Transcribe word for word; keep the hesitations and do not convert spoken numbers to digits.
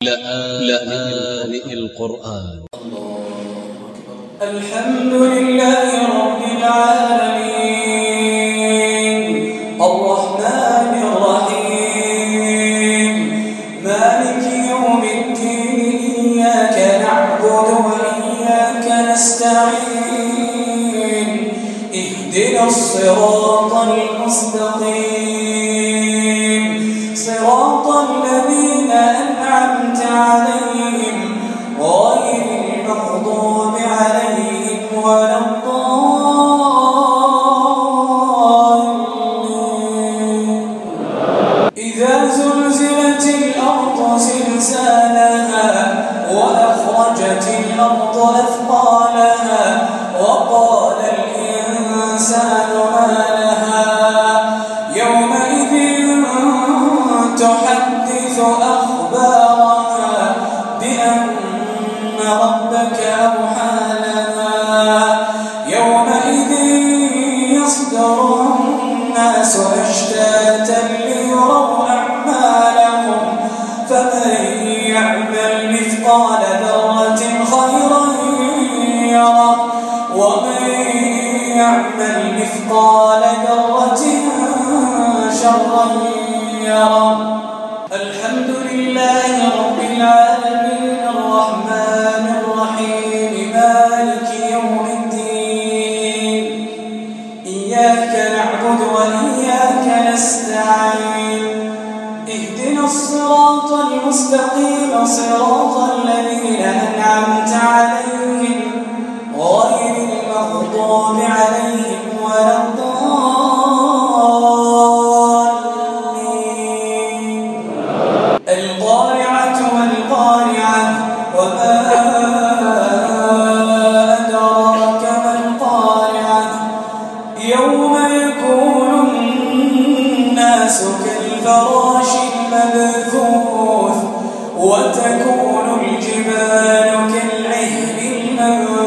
لآن القرآن. الحمد لله رب العالمين الرحمن الرحيم مالك يوم الدين إياك نعبد وإياك نستعين اهدنا الصراط المستقيم صراط الذين أنعمت عليهم غير المغضوب عليهم ولا الضالين. إذا زلزلت الأرض زلزالها وأخرجت الأرض أثقالها وقال الإنسان ما لها يومئذ تحدث أخبارها بأن ربك أوحى لها يومئذ يصدر الناس أشتاتا ليروا أعمالهم فمن يعمل مثقال ذرة خيرا يره ومن يعمل مثقال ذرة شرا يره. الحمد لله رب العالمين الرحمن الرحيم مالك يوم الدين إياك نعبد وإياك نستعين اهدنا الصراط المستقيم صراط الذين أنعمت عليهم غير المغضوب عليهم ولا الضالين. القارعة والقارعة وما أدراك ما القارعة يوم يكون الناس كالفراش المبثوث وتكون الجبال كالعهن المنفوش